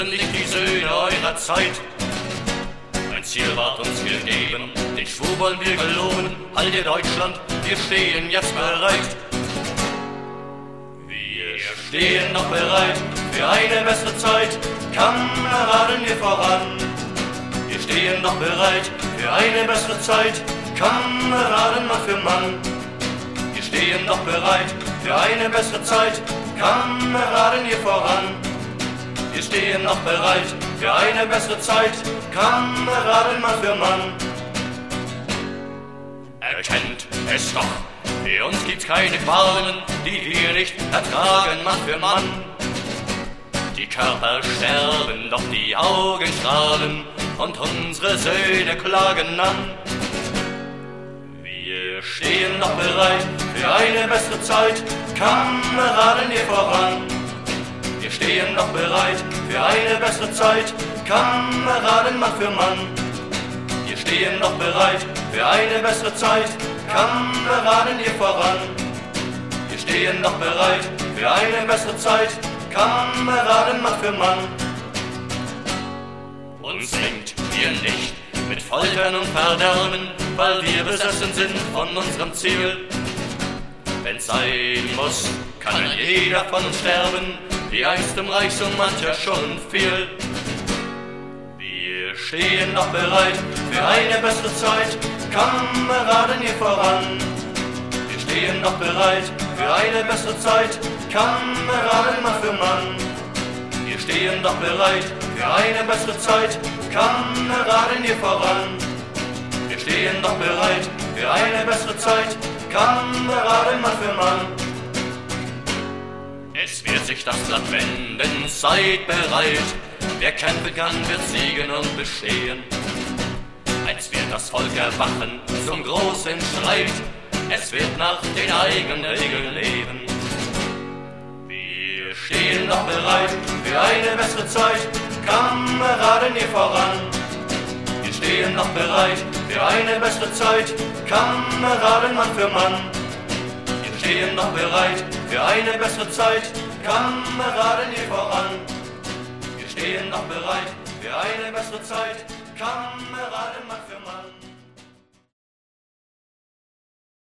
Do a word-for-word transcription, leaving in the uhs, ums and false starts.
sind nicht die Söhne eurer Zeit. Ein Ziel ward uns gegeben, den Schwur wollen wir geloben. Halt ihr Deutschland, wir stehen jetzt bereit. Wir stehen noch bereit für eine bessere Zeit. Kameraden, wir voran. Wir stehen noch bereit für eine bessere Zeit. Kameraden, Mann für Mann. Wir stehen noch bereit für eine bessere Zeit. Kameraden, hier voran. Wir stehen noch bereit für eine bessere Zeit. Kameraden, Mann für Mann. Erkennt es doch, für uns gibt's keine Qualen, die wir nicht ertragen, Mann für Mann. Die Körper sterben, doch die Augen strahlen und unsere Söhne klagen an. Wir stehen noch bereit für eine bessere Zeit, Kameraden, hier voran. Wir stehen noch bereit für eine bessere Zeit, Kameraden, Mann für Mann. Wir stehen noch bereit für eine bessere Zeit, Kameraden, hier voran. Wir stehen noch bereit für eine bessere Zeit, Kameraden, Mann für Mann. Uns hängt wir nicht mit Foltern und Verderben, weil wir besessen sind von unserem Ziel. Wenn's sein muss, kann jeder von uns sterben, wie einst im Reich so mancher schon fiel. Wir stehen noch bereit für eine bessere Zeit, Kameraden, hier voran. Wir stehen noch bereit für eine bessere Zeit, Kameraden, Mann für Mann. Wir stehen noch bereit für eine bessere Zeit, Kameraden, hier voran. Wir stehen noch bereit für eine bessere Zeit, Kameraden, Mann für Mann. Es wird sich das Land wenden, seid bereit. Wer kämpfen kann, wird siegen und bestehen. Einst wird das Volk erwachen zum großen Streit. Es wird nach den eigenen Regeln leben. Wir stehen noch bereit für eine bessere Zeit, Kameraden, hier voran. Wir stehen noch bereit für eine bessere Zeit, Kameraden, Mann für Mann. Wir stehen noch bereit für eine bessere Zeit, Kameraden, hier voran. Wir stehen noch bereit für eine bessere Zeit, Kameraden, Mann für Mann.